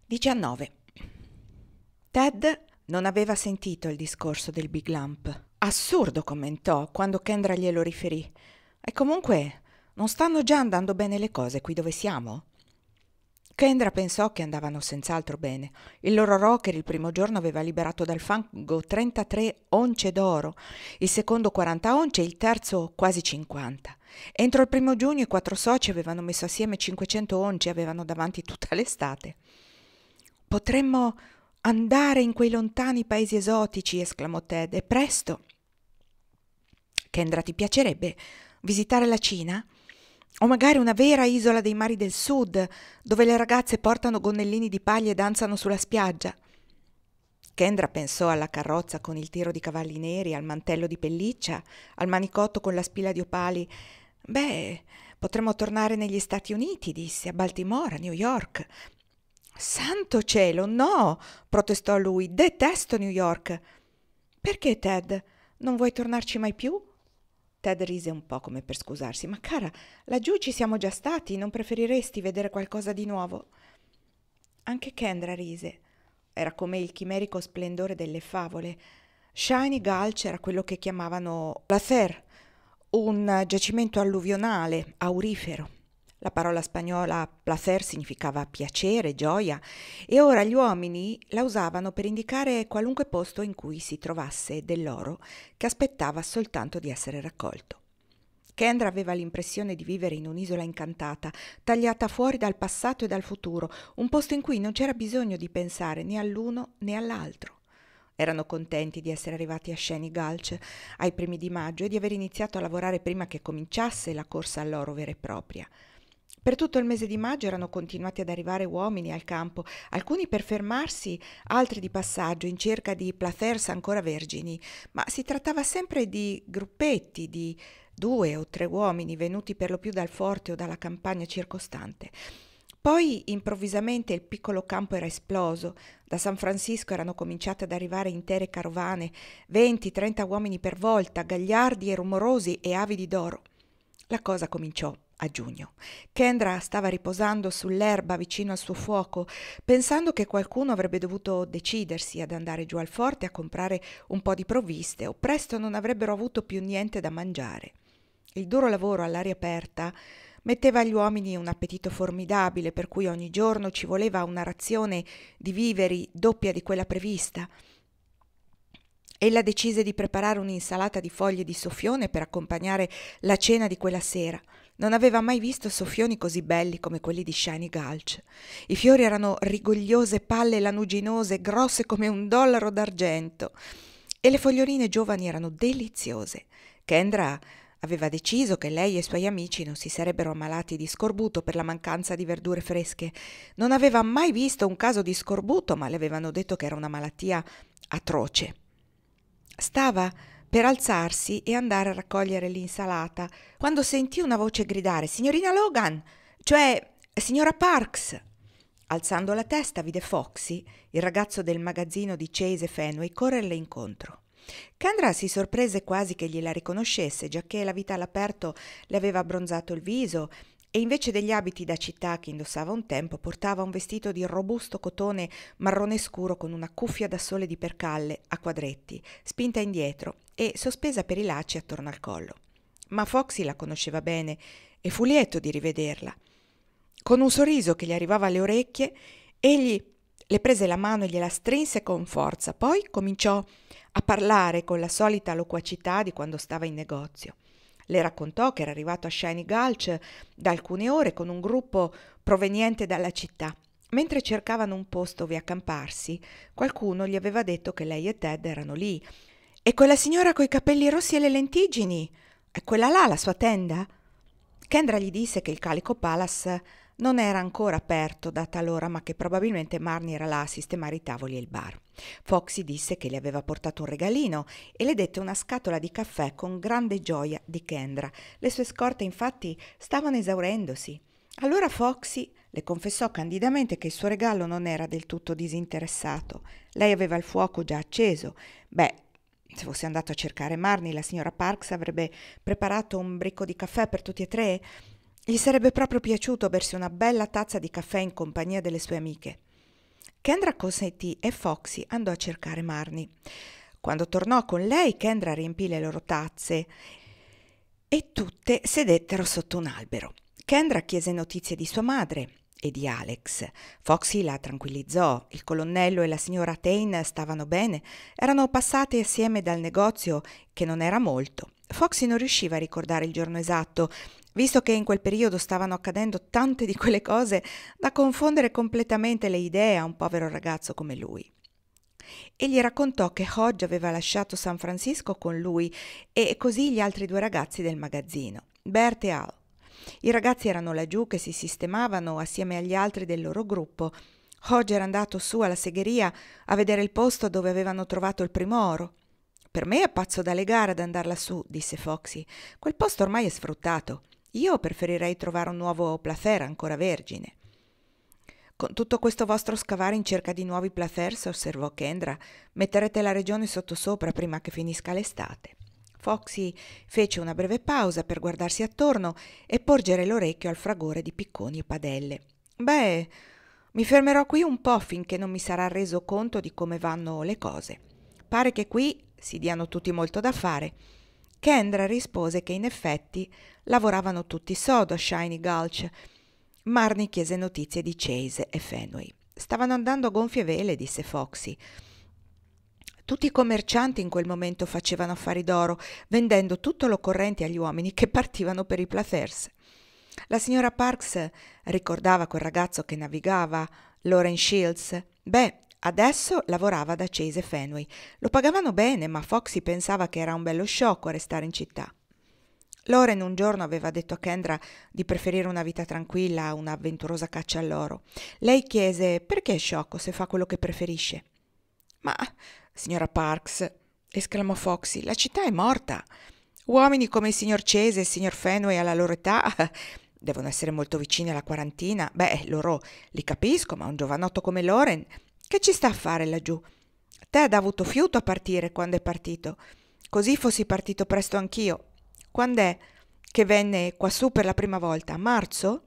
19. Ted non aveva sentito il discorso del Big Lump. Assurdo, commentò quando Kendra glielo riferì. E comunque non stanno già andando bene le cose qui dove siamo? Kendra pensò che andavano senz'altro bene. Il loro rocker il primo giorno aveva liberato dal fango 33 once d'oro, il secondo 40 once e il terzo quasi 50. Entro il 1 giugno i 4 soci avevano messo assieme 500 once e avevano davanti tutta l'estate. Potremmo andare in quei lontani paesi esotici, esclamò Ted, e presto. Kendra, ti piacerebbe visitare la Cina? O magari una vera isola dei mari del sud, dove le ragazze portano gonnellini di paglia e danzano sulla spiaggia? Kendra pensò alla carrozza con il tiro di cavalli neri, al mantello di pelliccia, al manicotto con la spilla di opali. Beh, potremmo tornare negli Stati Uniti, disse, a Baltimora, a New York. Santo cielo, no! Protestò lui. Detesto New York. Perché, Ted? Non vuoi tornarci mai più? Ted rise un po' come per scusarsi. Ma cara, laggiù ci siamo già stati, non preferiresti vedere qualcosa di nuovo? Anche Kendra rise. Era come il chimerico splendore delle favole. Shiny Gulch era quello che chiamavano Placer, un giacimento alluvionale, aurifero. La parola spagnola placer significava piacere, gioia, e ora gli uomini la usavano per indicare qualunque posto in cui si trovasse dell'oro che aspettava soltanto di essere raccolto. Kendra aveva l'impressione di vivere in un'isola incantata, tagliata fuori dal passato e dal futuro, un posto in cui non c'era bisogno di pensare né all'uno né all'altro. Erano contenti di essere arrivati a Shiny Gulch ai primi di maggio e di aver iniziato a lavorare prima che cominciasse la corsa all'oro vera e propria. Per tutto il mese di maggio erano continuati ad arrivare uomini al campo, alcuni per fermarsi, altri di passaggio in cerca di plathers ancora vergini, ma si trattava sempre di gruppetti di 2 o 3 uomini venuti per lo più dal forte o dalla campagna circostante. Poi improvvisamente il piccolo campo era esploso. Da San Francisco erano cominciate ad arrivare intere carovane, 20-30 uomini per volta, gagliardi e rumorosi e avidi d'oro. La cosa cominciò a giugno. Kendra stava riposando sull'erba vicino al suo fuoco, pensando che qualcuno avrebbe dovuto decidersi ad andare giù al forte a comprare un po' di provviste o presto non avrebbero avuto più niente da mangiare. Il duro lavoro all'aria aperta metteva agli uomini un appetito formidabile, per cui ogni giorno ci voleva una razione di viveri doppia di quella prevista. Ella decise di preparare un'insalata di foglie di soffione per accompagnare la cena di quella sera. Non aveva mai visto soffioni così belli come quelli di Shiny Gulch. I fiori erano rigogliose palle lanuginose, grosse come $1 d'argento, e le foglioline giovani erano deliziose. Kendra aveva deciso che lei e i suoi amici non si sarebbero ammalati di scorbuto per la mancanza di verdure fresche. Non aveva mai visto un caso di scorbuto, ma le avevano detto che era una malattia atroce. Stava per alzarsi e andare a raccogliere l'insalata quando sentì una voce gridare: «Signorina Logan! Cioè, signora Parks!» Alzando la testa vide Foxy, il ragazzo del magazzino di Chase e Fenway, correrle incontro. Kendra si sorprese quasi che gliela riconoscesse, giacché la vita all'aperto le aveva abbronzato il viso e invece degli abiti da città che indossava un tempo portava un vestito di robusto cotone marrone scuro con una cuffia da sole di percalle a quadretti, spinta indietro e sospesa per i lacci attorno al collo. Ma Foxy la conosceva bene e fu lieto di rivederla. Con un sorriso che gli arrivava alle orecchie, egli le prese la mano e gliela strinse con forza, poi cominciò a parlare con la solita loquacità di quando stava in negozio. Le raccontò che era arrivato a Shiny Gulch da alcune ore con un gruppo proveniente dalla città. Mentre cercavano un posto dove accamparsi, qualcuno gli aveva detto che lei e Ted erano lì. «E quella signora coi capelli rossi e le lentiggini? È quella là la sua tenda?» Kendra gli disse che il Calico Palace non era ancora aperto da tal'ora, ma che probabilmente Marnie era là a sistemare i tavoli e il bar. Foxy disse che le aveva portato un regalino e le dette una scatola di caffè con grande gioia di Kendra. Le sue scorte infatti stavano esaurendosi. Allora Foxy le confessò candidamente che il suo regalo non era del tutto disinteressato. Lei aveva il fuoco già acceso. Beh, se fosse andato a cercare Marnie, la signora Parks avrebbe preparato un bricco di caffè per tutti e tre. Gli sarebbe proprio piaciuto bersi una bella tazza di caffè in compagnia delle sue amiche. Kendra consentì e Foxy andò a cercare Marnie. Quando tornò con lei, Kendra riempì le loro tazze e tutte sedettero sotto un albero. Kendra chiese notizie di sua madre e di Alex. Foxy la tranquillizzò. Il colonnello e la signora Tain stavano bene, erano passati assieme dal negozio, che non era molto. Foxy non riusciva a ricordare il giorno esatto, visto che in quel periodo stavano accadendo tante di quelle cose da confondere completamente le idee a un povero ragazzo come lui. E gli raccontò che Hodge aveva lasciato San Francisco con lui e così gli altri due ragazzi del magazzino, Bert e Al. I ragazzi erano laggiù che si sistemavano assieme agli altri del loro gruppo. Hodge era andato su alla segheria a vedere il posto dove avevano trovato il primo oro. «Per me è pazzo da legare ad andar lassù», disse Foxy. «Quel posto ormai è sfruttato. Io preferirei trovare un nuovo Placer ancora vergine». «Con tutto questo vostro scavare in cerca di nuovi Placers», osservò Kendra, «metterete la regione sottosopra prima che finisca l'estate». Foxy fece una breve pausa per guardarsi attorno e porgere l'orecchio al fragore di picconi e padelle. «Beh, mi fermerò qui un po' finché non mi sarà reso conto di come vanno le cose. Pare che qui si diano tutti molto da fare». Kendra rispose che in effetti lavoravano tutti sodo a Shiny Gulch. Marnie chiese notizie di Chase e Fenway. «Stavano andando a gonfie vele», disse Foxy. Tutti i commercianti in quel momento facevano affari d'oro, vendendo tutto l'occorrente agli uomini che partivano per i Placers. La signora Parks ricordava quel ragazzo che navigava, Loren Shields. Beh, adesso lavorava da Chase e Fenway. Lo pagavano bene, ma Foxy pensava che era un bello sciocco a restare in città. Loren un giorno aveva detto a Kendra di preferire una vita tranquilla a un'avventurosa caccia all'oro. Lei chiese perché è sciocco se fa quello che preferisce. «Ma, signora Parks», esclamò Foxy, «la città è morta. Uomini come il signor Chase e il signor Fenway alla loro età devono essere molto vicini alla quarantina. Beh, loro li capisco, ma un giovanotto come Loren che ci sta a fare laggiù? Ted ha avuto fiuto a partire quando è partito. Così fossi partito presto anch'io. Quand'è che venne quassù per la prima volta? A marzo?»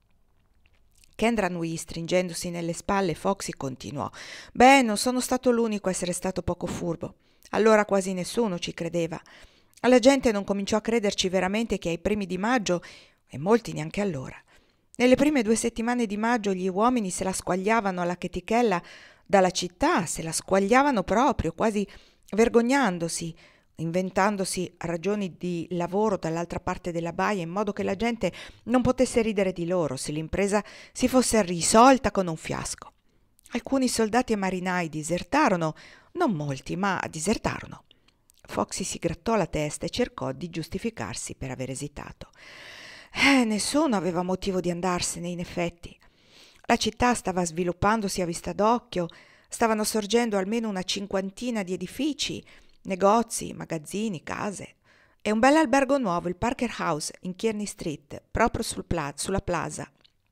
Kendra annuì, stringendosi nelle spalle. Foxy continuò. «Beh, non sono stato l'unico a essere stato poco furbo. Allora quasi nessuno ci credeva. La gente non cominciò a crederci veramente che ai primi di maggio, e molti neanche allora. Nelle prime 2 settimane di maggio gli uomini se la squagliavano alla chetichella dalla città, se la squagliavano proprio, quasi vergognandosi, inventandosi ragioni di lavoro dall'altra parte della baia in modo che la gente non potesse ridere di loro se l'impresa si fosse risolta con un fiasco. Alcuni soldati e marinai disertarono, non molti, ma disertarono». Foxy si grattò la testa e cercò di giustificarsi per aver esitato. Nessuno aveva motivo di andarsene, in effetti. La città stava sviluppandosi a vista d'occhio, stavano sorgendo almeno una 50 di edifici, negozi, magazzini, case. E un bel albergo nuovo, il Parker House, in Kearney Street, proprio sulla plaza.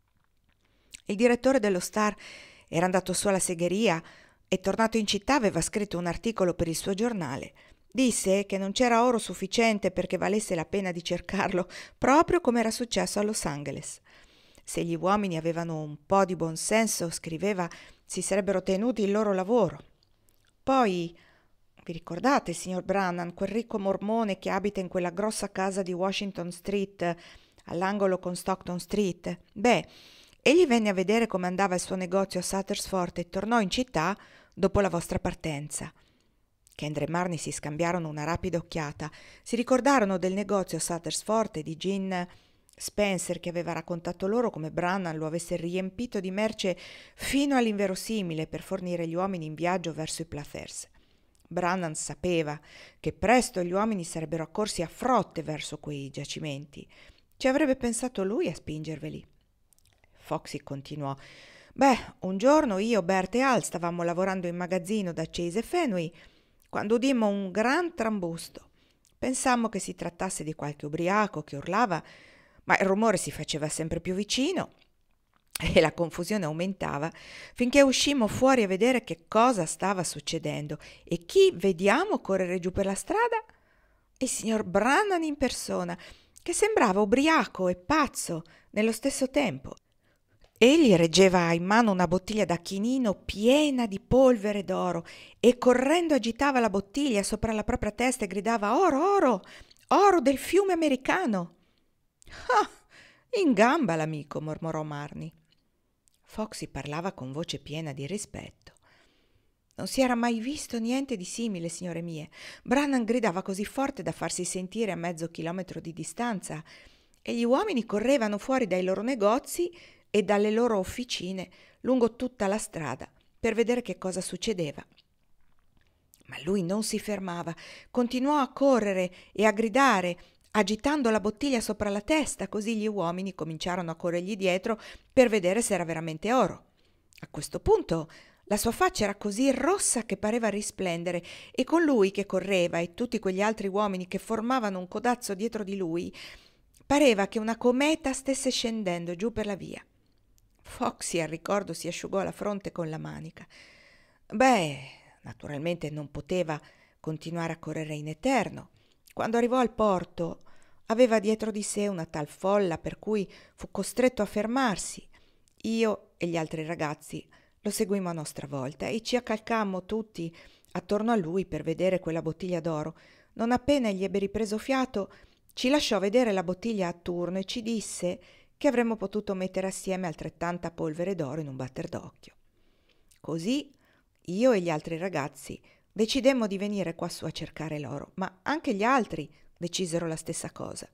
Il direttore dello Star era andato su alla segheria e, tornato in città, aveva scritto un articolo per il suo giornale. Disse che non c'era oro sufficiente perché valesse la pena di cercarlo, proprio come era successo a Los Angeles. Se gli uomini avevano un po' di buon senso, scriveva, si sarebbero tenuti il loro lavoro. Poi, vi ricordate, signor Brannan, quel ricco mormone che abita in quella grossa casa di Washington Street, all'angolo con Stockton Street? Beh, egli venne a vedere come andava il suo negozio a Sutter's Fort e tornò in città dopo la vostra partenza. Kendra e Marnie si scambiarono una rapida occhiata. Si ricordarono del negozio a Sutter's Fort e di Gene Spencer che aveva raccontato loro come Brannan lo avesse riempito di merce fino all'inverosimile per fornire gli uomini in viaggio verso i Placers. Brannan sapeva che presto gli uomini sarebbero accorsi a frotte verso quei giacimenti. Ci avrebbe pensato lui a spingerveli. Foxy continuò. «Beh, un giorno io, Bert e Al stavamo lavorando in magazzino da Chase e Fenway quando udimmo un gran trambusto. Pensammo che si trattasse di qualche ubriaco che urlava, ma il rumore si faceva sempre più vicino e la confusione aumentava finché uscimmo fuori a vedere che cosa stava succedendo. E chi vediamo correre giù per la strada? Il signor Brannan in persona, che sembrava ubriaco e pazzo nello stesso tempo. Egli reggeva in mano una bottiglia da chinino piena di polvere d'oro e correndo agitava la bottiglia sopra la propria testa e gridava «Oro, oro, oro del fiume americano!» «Ah, in gamba l'amico!» mormorò Marnie. Foxy parlava con voce piena di rispetto. «Non si era mai visto niente di simile, signore mie. Brannan gridava così forte da farsi sentire a mezzo chilometro di distanza e gli uomini correvano fuori dai loro negozi e dalle loro officine lungo tutta la strada per vedere che cosa succedeva. Ma lui non si fermava, continuò a correre e a gridare, agitando la bottiglia sopra la testa, così gli uomini cominciarono a corrergli dietro per vedere se era veramente oro. A questo punto la sua faccia era così rossa che pareva risplendere e con lui che correva e tutti quegli altri uomini che formavano un codazzo dietro di lui, pareva che una cometa stesse scendendo giù per la via. Foxy al ricordo si asciugò la fronte con la manica. Beh, naturalmente non poteva continuare a correre in eterno. Quando arrivò al porto aveva dietro di sé una tal folla per cui fu costretto a fermarsi. Io e gli altri ragazzi lo seguimmo a nostra volta e ci accalcammo tutti attorno a lui per vedere quella bottiglia d'oro. Non appena egli ebbe ripreso fiato, ci lasciò vedere la bottiglia a turno e ci disse che avremmo potuto mettere assieme altrettanta polvere d'oro in un batter d'occhio. Così io e gli altri ragazzi decidemmo di venire quassù a cercare l'oro, ma anche gli altri decisero la stessa cosa.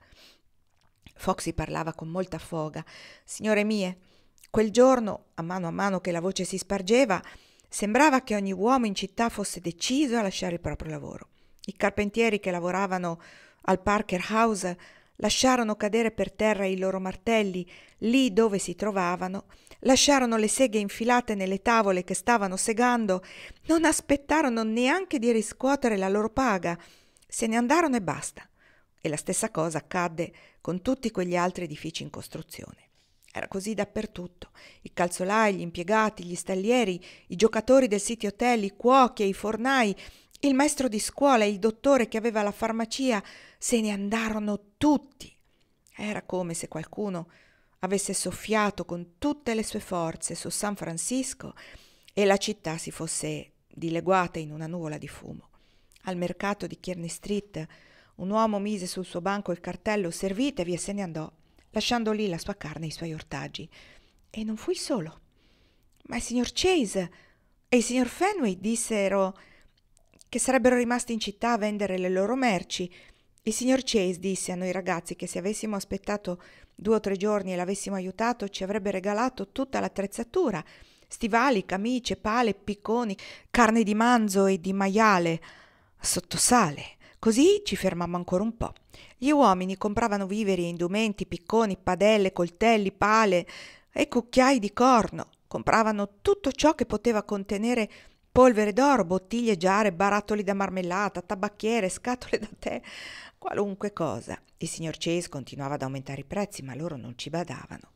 Foxy parlava con molta foga. Signore mie, quel giorno, a mano che la voce si spargeva, sembrava che ogni uomo in città fosse deciso a lasciare il proprio lavoro. I carpentieri che lavoravano al Parker House lasciarono cadere per terra i loro martelli lì dove si trovavano, lasciarono le seghe infilate nelle tavole che stavano segando, non aspettarono neanche di riscuotere la loro paga, se ne andarono e basta. E la stessa cosa accadde con tutti quegli altri edifici in costruzione. Era così dappertutto. I calzolai, gli impiegati, gli stallieri, i giocatori del City Hotel, i cuochi e i fornai, il maestro di scuola e il dottore che aveva la farmacia se ne andarono tutti. Era come se qualcuno avesse soffiato con tutte le sue forze su San Francisco e la città si fosse dileguata in una nuvola di fumo. Al mercato di Kearny Street un uomo mise sul suo banco il cartello «Servitevi» e se ne andò, lasciando lì la sua carne e i suoi ortaggi. E non fu il solo. Ma il signor Chase e il signor Fenway dissero che sarebbero rimasti in città a vendere le loro merci. Il signor Chase disse a noi ragazzi che se avessimo aspettato 2 o 3 giorni e l'avessimo aiutato ci avrebbe regalato tutta l'attrezzatura, stivali, camicie, pale, picconi, carne di manzo e di maiale, sottosale. Così ci fermammo ancora un po'. Gli uomini compravano viveri e indumenti, picconi, padelle, coltelli, pale e cucchiai di corno. Compravano tutto ciò che poteva contenere polvere d'oro, bottiglie, giare, barattoli da marmellata, tabacchiere, scatole da tè, qualunque cosa. Il signor Chase continuava ad aumentare i prezzi, ma loro non ci badavano.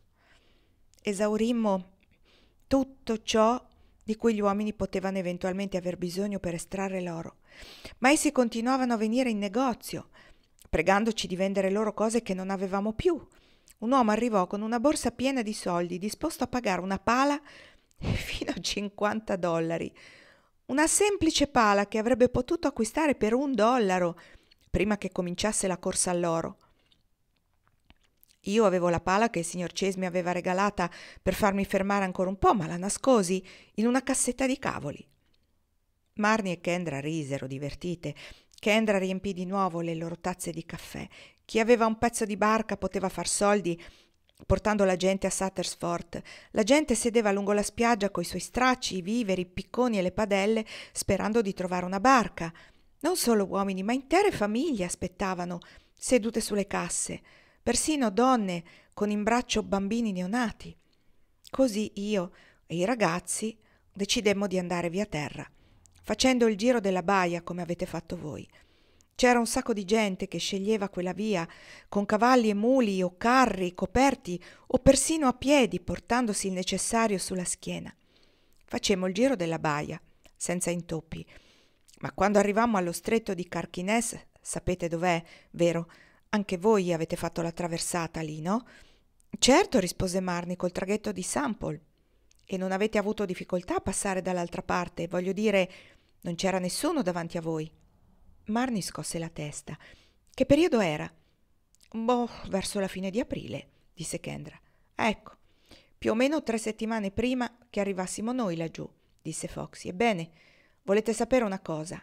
Esaurimmo tutto ciò di cui gli uomini potevano eventualmente aver bisogno per estrarre l'oro, ma essi continuavano a venire in negozio, pregandoci di vendere loro cose che non avevamo più. Un uomo arrivò con una borsa piena di soldi, disposto a pagare una pala fino a $50. Una semplice pala che avrebbe potuto acquistare per $1 prima che cominciasse la corsa all'oro. Io avevo la pala che il signor Chase mi aveva regalata per farmi fermare ancora un po', ma la nascosi in una cassetta di cavoli. Marnie e Kendra risero divertite. Kendra riempì di nuovo le loro tazze di caffè. Chi aveva un pezzo di barca poteva far soldi portando la gente a Suttersfort. La gente sedeva lungo la spiaggia coi suoi stracci, i viveri, i picconi e le padelle, sperando di trovare una barca. Non solo uomini, ma intere famiglie aspettavano, sedute sulle casse, persino donne con in braccio bambini neonati. Così io e i ragazzi decidemmo di andare via terra, facendo il giro della baia come avete fatto voi. C'era un sacco di gente che sceglieva quella via, con cavalli e muli o carri coperti o persino a piedi, portandosi il necessario sulla schiena. Facemmo il giro della baia, senza intoppi, ma quando arrivammo allo stretto di Carquinez, sapete dov'è, vero? Anche voi avete fatto la traversata lì, no? Certo, rispose Marnie, col traghetto di Sample. E non avete avuto difficoltà a passare dall'altra parte? Voglio dire, non c'era nessuno davanti a voi. Marnie scosse la testa. Che periodo era? Boh, verso la fine di aprile, disse Kendra. Ecco, più o meno 3 settimane prima che arrivassimo noi laggiù, disse Foxy. Ebbene, volete sapere una cosa?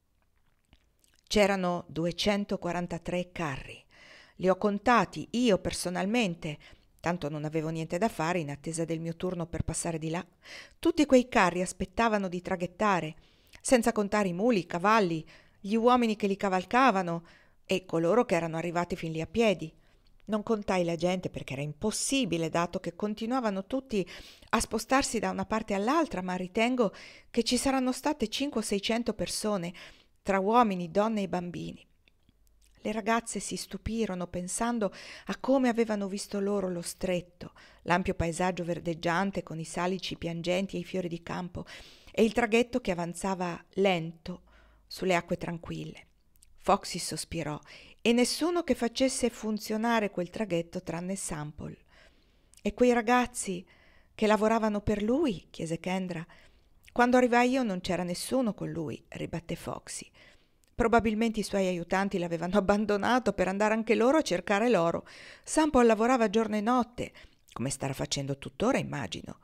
C'erano 243 carri. Li ho contati io personalmente, tanto non avevo niente da fare in attesa del mio turno per passare di là. Tutti quei carri aspettavano di traghettare, senza contare i muli, i cavalli, gli uomini che li cavalcavano e coloro che erano arrivati fin lì a piedi. Non contai la gente perché era impossibile, dato che continuavano tutti a spostarsi da una parte all'altra, ma ritengo che ci saranno state 500 o 600 persone, tra uomini, donne e bambini. Le ragazze si stupirono pensando a come avevano visto loro lo stretto, l'ampio paesaggio verdeggiante con i salici piangenti e i fiori di campo e il traghetto che avanzava lento sulle acque tranquille. Foxy sospirò e nessuno che facesse funzionare quel traghetto tranne Sample. E quei ragazzi che lavoravano per lui? Chiese Kendra. Quando arrivai io non c'era nessuno con lui, ribatté Foxy. Probabilmente i suoi aiutanti l'avevano abbandonato per andare anche loro a cercare l'oro. Sample lavorava giorno e notte, come starà facendo tuttora, immagino.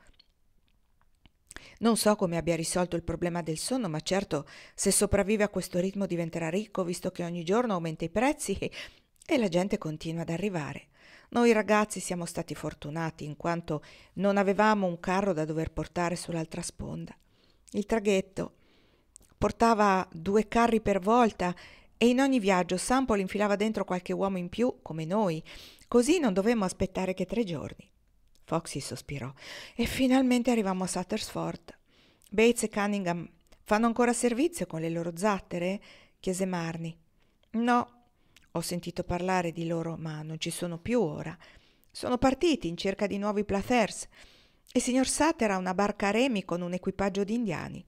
Non so come abbia risolto il problema del sonno, ma certo se sopravvive a questo ritmo diventerà ricco, visto che ogni giorno aumenta i prezzi e la gente continua ad arrivare. Noi ragazzi siamo stati fortunati in quanto non avevamo un carro da dover portare sull'altra sponda. Il traghetto portava 2 carri per volta e in ogni viaggio Sample infilava dentro qualche uomo in più, come noi, così non dovemmo aspettare che 3 giorni. Foxy sospirò. E finalmente arrivammo a Suttersford. Bates e Cunningham fanno ancora servizio con le loro zattere? Chiese Marnie. No, ho sentito parlare di loro, ma non ci sono più ora. Sono partiti in cerca di nuovi Plathers. E il signor Sutter ha una barca a remi con un equipaggio di indiani.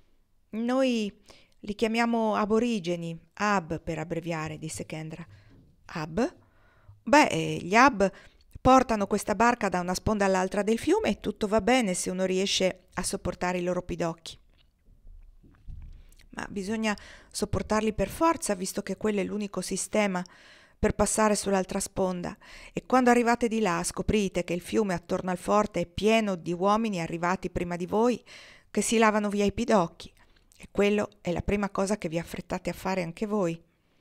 Noi li chiamiamo aborigeni, Ab per abbreviare, disse Kendra. Ab? Beh, gli Ab portano questa barca da una sponda all'altra del fiume e tutto va bene se uno riesce a sopportare i loro pidocchi. Ma bisogna sopportarli per forza, visto che quello è l'unico sistema per passare sull'altra sponda. E quando arrivate di là scoprite che il fiume attorno al forte è pieno di uomini arrivati prima di voi che si lavano via i pidocchi. E quello è la prima cosa che vi affrettate a fare anche voi.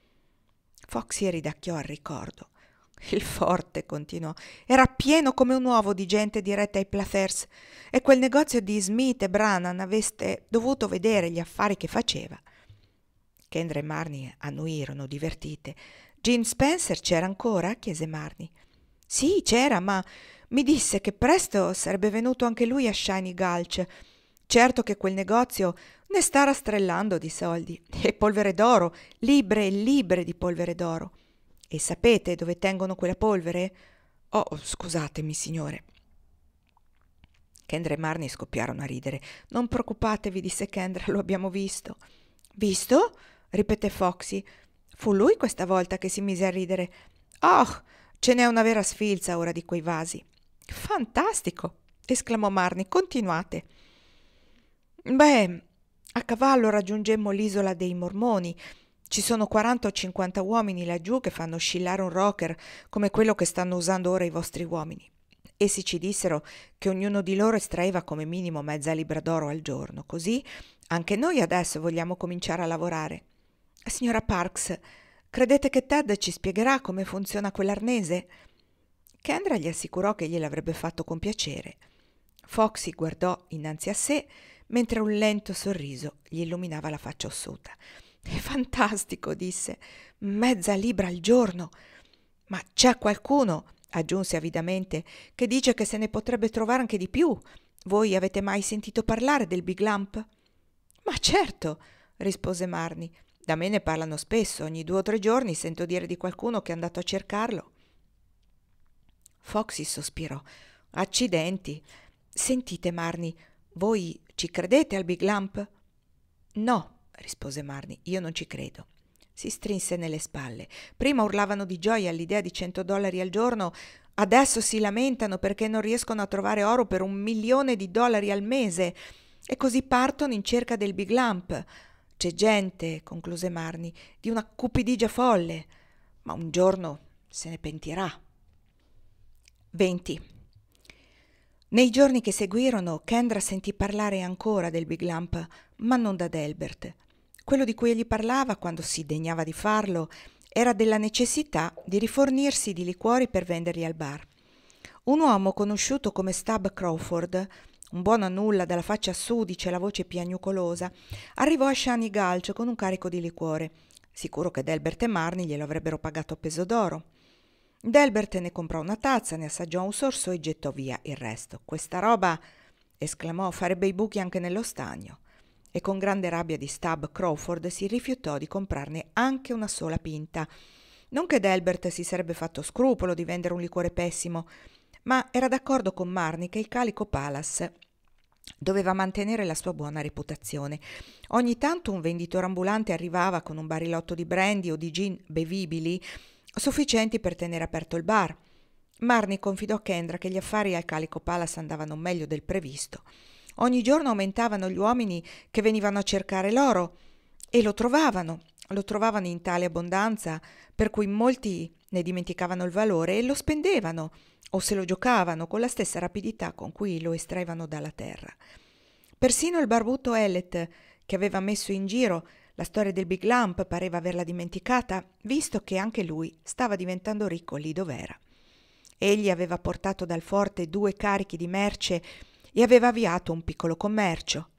Foxy ridacchiò al ricordo. Il forte, continuò, era pieno come un uovo di gente diretta ai Plathers e quel negozio di Smith e Brannan aveste dovuto vedere gli affari che faceva. Kendra e Marnie annuirono, divertite. Gene Spencer c'era ancora? Chiese Marnie. Sì, c'era, ma mi disse che presto sarebbe venuto anche lui a Shiny Gulch. Certo che quel negozio ne sta rastrellando di soldi. E polvere d'oro, libbre e libbre di polvere d'oro. E sapete dove tengono quella polvere? Oh, scusatemi, signore. Kendra e Marnie scoppiarono a ridere. Non preoccupatevi, disse Kendra, lo abbiamo visto. Visto? Ripeté Foxy. Fu lui questa volta che si mise a ridere. Oh, ce n'è una vera sfilza ora di quei vasi. Fantastico! Esclamò Marnie. Continuate. Beh, a cavallo raggiungemmo l'isola dei Mormoni. Ci sono 40 o 50 uomini laggiù che fanno oscillare un rocker come quello che stanno usando ora i vostri uomini. Essi ci dissero che ognuno di loro estraeva come minimo mezza libra d'oro al giorno. Così anche noi adesso vogliamo cominciare a lavorare. Signora Parks, credete che Ted ci spiegherà come funziona quell'arnese? Kendra gli assicurò che gliel'avrebbe fatto con piacere. Foxy guardò innanzi a sé mentre un lento sorriso gli illuminava la faccia ossuta. È fantastico, disse. Mezza libra al giorno. Ma c'è qualcuno, aggiunse avidamente, che dice che se ne potrebbe trovare anche di più. Voi avete mai sentito parlare del Big Lump? Ma certo, rispose Marnie. Da me ne parlano spesso, ogni 2 o 3 giorni sento dire di qualcuno che è andato a cercarlo. Foxy sospirò. Accidenti. Sentite, Marnie, voi ci credete al Big Lump? No, rispose Marnie, io non ci credo. Si strinse nelle spalle. Prima urlavano di gioia all'idea di $100 al giorno, Adesso si lamentano perché non riescono a trovare oro per $1 milione al mese e così partono in cerca del Big Lump. C'è gente, concluse Marnie, di una cupidigia folle, ma un giorno se ne pentirà. 20. Nei giorni che seguirono, Kendra sentì parlare ancora del Big Lump, ma non da Delbert. Quello di cui egli parlava, quando si degnava di farlo, era della necessità di rifornirsi di liquori per venderli al bar. Un uomo conosciuto come Stub Crawford, un buono a nulla dalla faccia sudice e la voce piagnucolosa, arrivò a Shani Gulch con un carico di liquore, sicuro che Delbert e Marnie glielo avrebbero pagato a peso d'oro. Delbert ne comprò una tazza, ne assaggiò un sorso e gettò via il resto. «Questa roba», esclamò, «farebbe i buchi anche nello stagno». E con grande rabbia di Stub Crawford si rifiutò di comprarne anche una sola pinta. Non che Delbert si sarebbe fatto scrupolo di vendere un liquore pessimo, ma era d'accordo con Marnie che il Calico Palace doveva mantenere la sua buona reputazione. Ogni tanto un venditore ambulante arrivava con un barilotto di brandy o di gin bevibili sufficienti per tenere aperto il bar. Marnie confidò a Kendra che gli affari al Calico Palace andavano meglio del previsto. Ogni giorno aumentavano gli uomini che venivano a cercare l'oro e lo trovavano in tale abbondanza per cui molti ne dimenticavano il valore e lo spendevano o se lo giocavano con la stessa rapidità con cui lo estraevano dalla terra. Persino il barbuto Ellet, che aveva messo in giro la storia del Big Lump, pareva averla dimenticata, visto che anche lui stava diventando ricco lì dov'era. Egli aveva portato dal forte 2 carichi di merce e aveva avviato un piccolo commercio.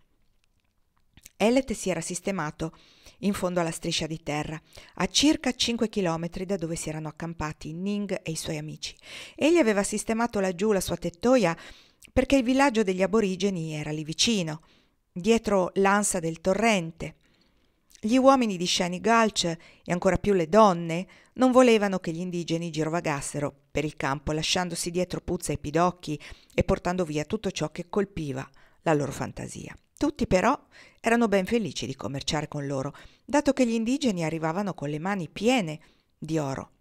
Ellet si era sistemato in fondo alla striscia di terra, a circa 5 chilometri da dove si erano accampati Ning e i suoi amici. Egli aveva sistemato laggiù la sua tettoia perché il villaggio degli aborigeni era lì vicino, dietro l'ansa del torrente. Gli uomini di Shani Gulch e ancora più le donne non volevano che gli indigeni girovagassero per il campo lasciandosi dietro puzza e pidocchi e portando via tutto ciò che colpiva la loro fantasia. Tutti però erano ben felici di commerciare con loro, dato che gli indigeni arrivavano con le mani piene di oro.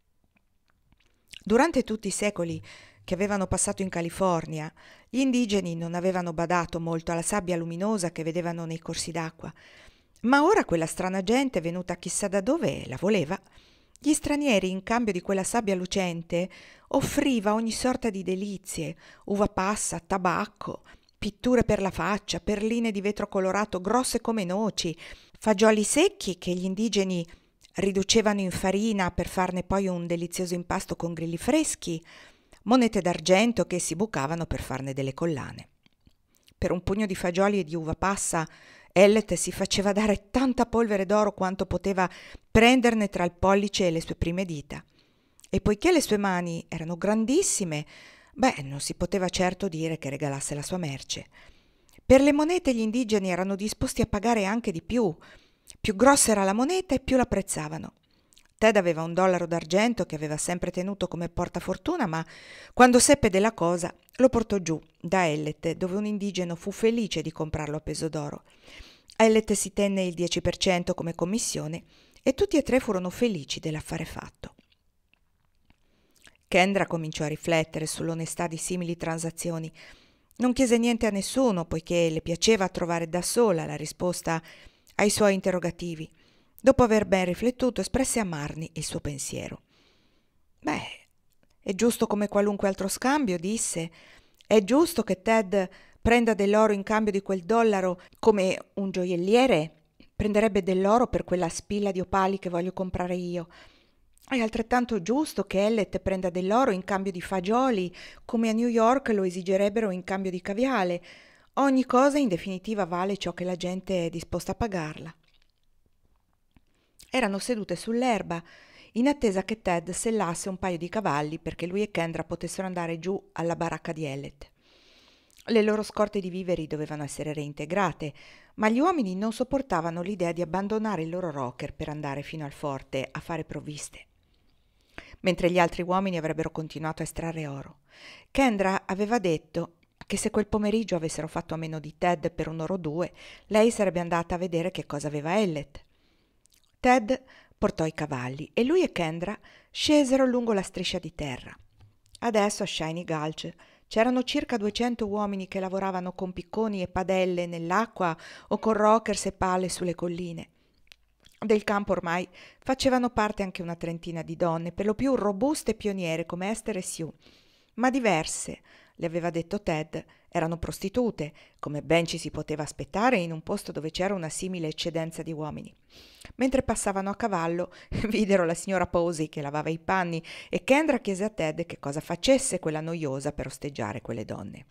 Durante tutti i secoli che avevano passato in California, gli indigeni non avevano badato molto alla sabbia luminosa che vedevano nei corsi d'acqua, ma ora quella strana gente venuta chissà da dove la voleva. Gli stranieri, in cambio di quella sabbia lucente, offriva ogni sorta di delizie, uva passa, tabacco, pitture per la faccia, perline di vetro colorato grosse come noci, fagioli secchi che gli indigeni riducevano in farina per farne poi un delizioso impasto con grilli freschi, monete d'argento che si bucavano per farne delle collane. Per un pugno di fagioli e di uva passa Ellet si faceva dare tanta polvere d'oro quanto poteva prenderne tra il pollice e le sue prime dita. E poiché le sue mani erano grandissime, non si poteva certo dire che regalasse la sua merce. Per le monete gli indigeni erano disposti a pagare anche di più. Più grossa era la moneta e più l'apprezzavano. Ted aveva $1 d'argento che aveva sempre tenuto come portafortuna, ma quando seppe della cosa lo portò giù da Ellet, dove un indigeno fu felice di comprarlo a peso d'oro. Ellet si tenne il 10% come commissione e tutti e tre furono felici dell'affare fatto. Kendra cominciò a riflettere sull'onestà di simili transazioni. Non chiese niente a nessuno, poiché le piaceva trovare da sola la risposta ai suoi interrogativi. Dopo aver ben riflettuto, espresse a Marnie il suo pensiero. È giusto come qualunque altro scambio, disse. È giusto che Ted prenda dell'oro in cambio di quel dollaro, come un gioielliere prenderebbe dell'oro per quella spilla di opali che voglio comprare io. È altrettanto giusto che Ellet prenda dell'oro in cambio di fagioli, come a New York lo esigerebbero in cambio di caviale. Ogni cosa in definitiva vale ciò che la gente è disposta a pagarla. Erano sedute sull'erba, in attesa che Ted sellasse un paio di cavalli perché lui e Kendra potessero andare giù alla baracca di Ellet. Le loro scorte di viveri dovevano essere reintegrate, ma gli uomini non sopportavano l'idea di abbandonare il loro rocker per andare fino al forte a fare provviste, mentre gli altri uomini avrebbero continuato a estrarre oro. Kendra aveva detto che se quel pomeriggio avessero fatto a meno di Ted per 1 ora o 2, lei sarebbe andata a vedere che cosa aveva Ellet. Ted portò i cavalli e lui e Kendra scesero lungo la striscia di terra. Adesso a Shiny Gulch c'erano circa 200 uomini che lavoravano con picconi e padelle nell'acqua o con rockers e pale sulle colline. Del campo ormai facevano parte anche una trentina di donne, per lo più robuste e pioniere come Esther e Sue, ma diverse, le aveva detto Ted, erano prostitute, come ben ci si poteva aspettare in un posto dove c'era una simile eccedenza di uomini. Mentre passavano a cavallo, videro la signora Posey che lavava i panni e Kendra chiese a Ted che cosa facesse quella noiosa per osteggiare quelle donne.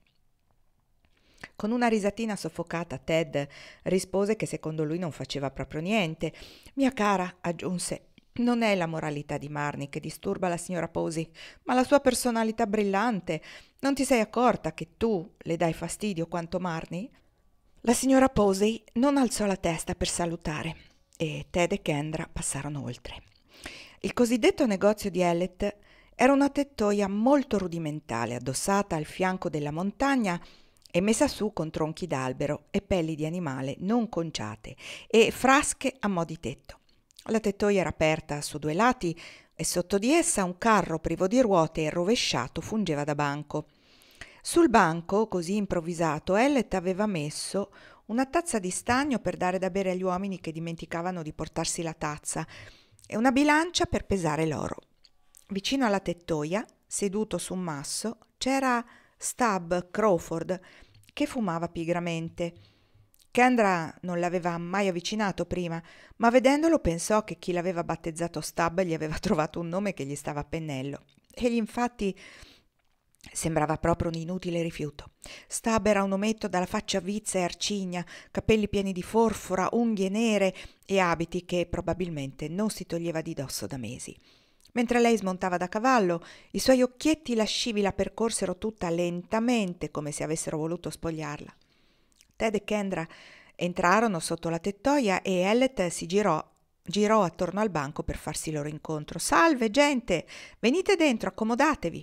Con una risatina soffocata, Ted rispose che secondo lui non faceva proprio niente. «Mia cara», aggiunse, «non è la moralità di Marnie che disturba la signora Posey, ma la sua personalità brillante. Non ti sei accorta che tu le dai fastidio quanto Marnie?» La signora Posey non alzò la testa per salutare e Ted e Kendra passarono oltre. Il cosiddetto negozio di Elliot era una tettoia molto rudimentale, addossata al fianco della montagna e messa su con tronchi d'albero e pelli di animale non conciate e frasche a mo' di tetto. La tettoia era aperta su due lati e sotto di essa un carro privo di ruote e rovesciato fungeva da banco. Sul banco, così improvvisato, Elliot aveva messo una tazza di stagno per dare da bere agli uomini che dimenticavano di portarsi la tazza e una bilancia per pesare l'oro. Vicino alla tettoia, seduto su un masso, c'era Stab Crawford, che fumava pigramente. Kendra non l'aveva mai avvicinato prima, ma vedendolo pensò che chi l'aveva battezzato Stab gli aveva trovato un nome che gli stava a pennello. Egli infatti sembrava proprio un inutile rifiuto. Stab era un ometto dalla faccia vizza e arcigna, capelli pieni di forfora, unghie nere e abiti che probabilmente non si toglieva di dosso da mesi. Mentre lei smontava da cavallo, i suoi occhietti lascivi la percorsero tutta lentamente, come se avessero voluto spogliarla. Ted e Kendra entrarono sotto la tettoia e Elliot si girò attorno al banco per farsi loro incontro. «Salve, gente! Venite dentro, accomodatevi!»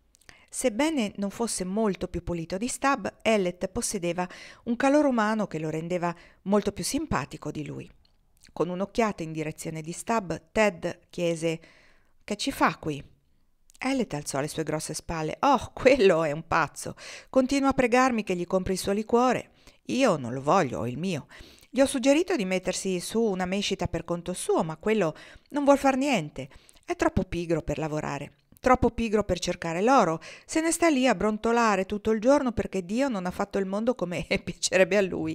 Sebbene non fosse molto più pulito di Stab, Elliot possedeva un calore umano che lo rendeva molto più simpatico di lui. Con un'occhiata in direzione di Stab, Ted chiese: «Che ci fa qui?» Elliot alzò le sue grosse spalle. «Oh, quello è un pazzo. Continua a pregarmi che gli compri il suo liquore. Io non lo voglio, ho il mio. Gli ho suggerito di mettersi su una mescita per conto suo, ma quello non vuol far niente. È troppo pigro per lavorare, troppo pigro per cercare l'oro. Se ne sta lì a brontolare tutto il giorno perché Dio non ha fatto il mondo come piacerebbe a lui».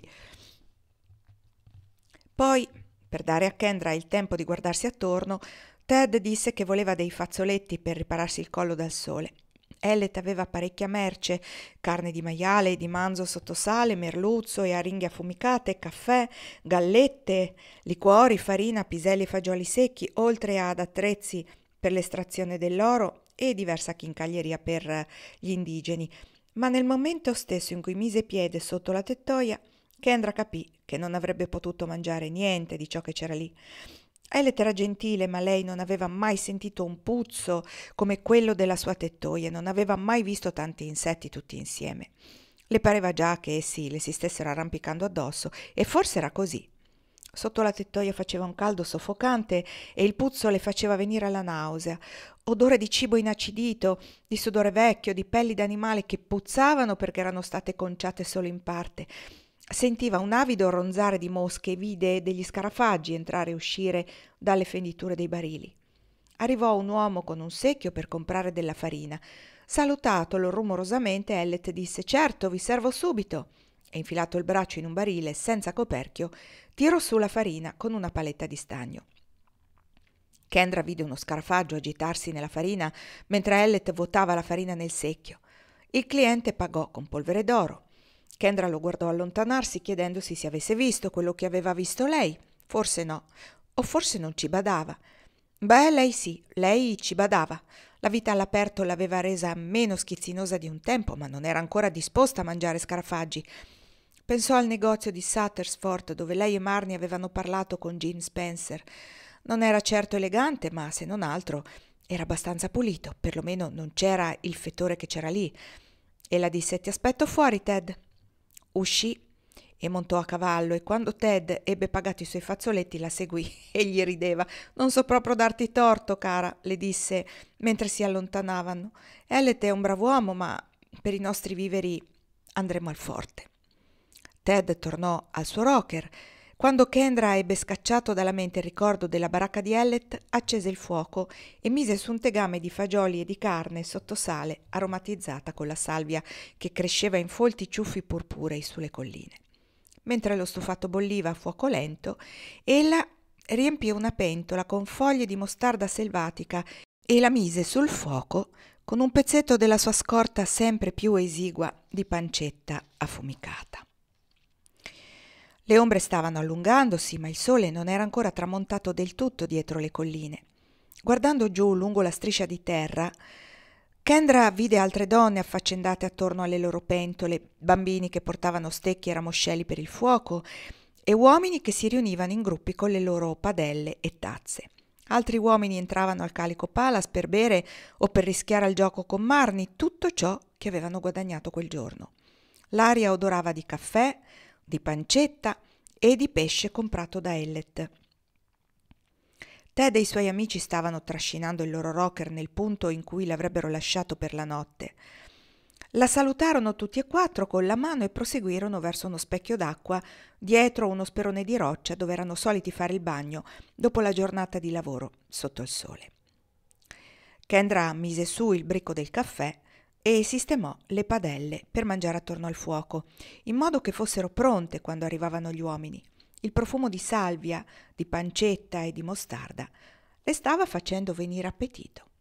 Poi, per dare a Kendra il tempo di guardarsi attorno, Ted disse che voleva dei fazzoletti per ripararsi il collo dal sole. Elliot aveva parecchia merce: carne di maiale e di manzo sotto sale, merluzzo e aringhe affumicate, caffè, gallette, liquori, farina, piselli e fagioli secchi, oltre ad attrezzi per l'estrazione dell'oro e diversa chincaglieria per gli indigeni. Ma nel momento stesso in cui mise piede sotto la tettoia, Kendra capì che non avrebbe potuto mangiare niente di ciò che c'era lì. Elliot era gentile, ma lei non aveva mai sentito un puzzo come quello della sua tettoia, non aveva mai visto tanti insetti tutti insieme. Le pareva già che essi le si stessero arrampicando addosso, e forse era così. Sotto la tettoia faceva un caldo soffocante e il puzzo le faceva venire la nausea. Odore di cibo inacidito, di sudore vecchio, di pelli d'animale che puzzavano perché erano state conciate solo in parte. Sentiva un avido ronzare di mosche e vide degli scarafaggi entrare e uscire dalle fenditure dei barili. Arrivò un uomo con un secchio per comprare della farina. Salutatolo rumorosamente, Elliot disse: «Certo, vi servo subito», e infilato il braccio in un barile senza coperchio, tirò su la farina con una paletta di stagno. Kendra vide uno scarafaggio agitarsi nella farina mentre Elliot vuotava la farina nel secchio. Il cliente pagò con polvere d'oro. Kendra lo guardò allontanarsi, chiedendosi se avesse visto quello che aveva visto lei. Forse no, o forse non ci badava. Beh, lei sì, lei ci badava. La vita all'aperto l'aveva resa meno schizzinosa di un tempo, ma non era ancora disposta a mangiare scarafaggi. Pensò al negozio di Suttersford dove lei e Marnie avevano parlato con Gene Spencer. Non era certo elegante, ma se non altro era abbastanza pulito, perlomeno non c'era il fetore che c'era lì. Ella disse: «Ti aspetto fuori, Ted». Uscì e montò a cavallo, e quando Ted ebbe pagato i suoi fazzoletti la seguì e gli rideva. «Non so proprio darti torto, cara», le disse mentre si allontanavano. «Elliot è un brav'uomo, ma per i nostri viveri andremo al forte». Ted tornò al suo rocker. Quando Kendra ebbe scacciato dalla mente il ricordo della baracca di Elliot, accese il fuoco e mise su un tegame di fagioli e di carne sotto sale aromatizzata con la salvia che cresceva in folti ciuffi purpurei sulle colline. Mentre lo stufato bolliva a fuoco lento, ella riempì una pentola con foglie di mostarda selvatica e la mise sul fuoco con un pezzetto della sua scorta sempre più esigua di pancetta affumicata. Le ombre stavano allungandosi, ma il sole non era ancora tramontato del tutto dietro le colline. Guardando giù lungo la striscia di terra, Kendra vide altre donne affaccendate attorno alle loro pentole, bambini che portavano stecchi e ramoscelli per il fuoco e uomini che si riunivano in gruppi con le loro padelle e tazze. Altri uomini entravano al Calico Palace per bere o per rischiare al gioco con Marnie tutto ciò che avevano guadagnato quel giorno. L'aria odorava di caffè, di pancetta e di pesce comprato da Elliot. Ted e i suoi amici stavano trascinando il loro rocker nel punto in cui l'avrebbero lasciato per la notte. La salutarono tutti e quattro con la mano e proseguirono verso uno specchio d'acqua dietro uno sperone di roccia dove erano soliti fare il bagno dopo la giornata di lavoro sotto il sole. Kendra mise su il bricco del caffè e sistemò le padelle per mangiare attorno al fuoco, in modo che fossero pronte quando arrivavano gli uomini. Il profumo di salvia, di pancetta e di mostarda le stava facendo venire appetito.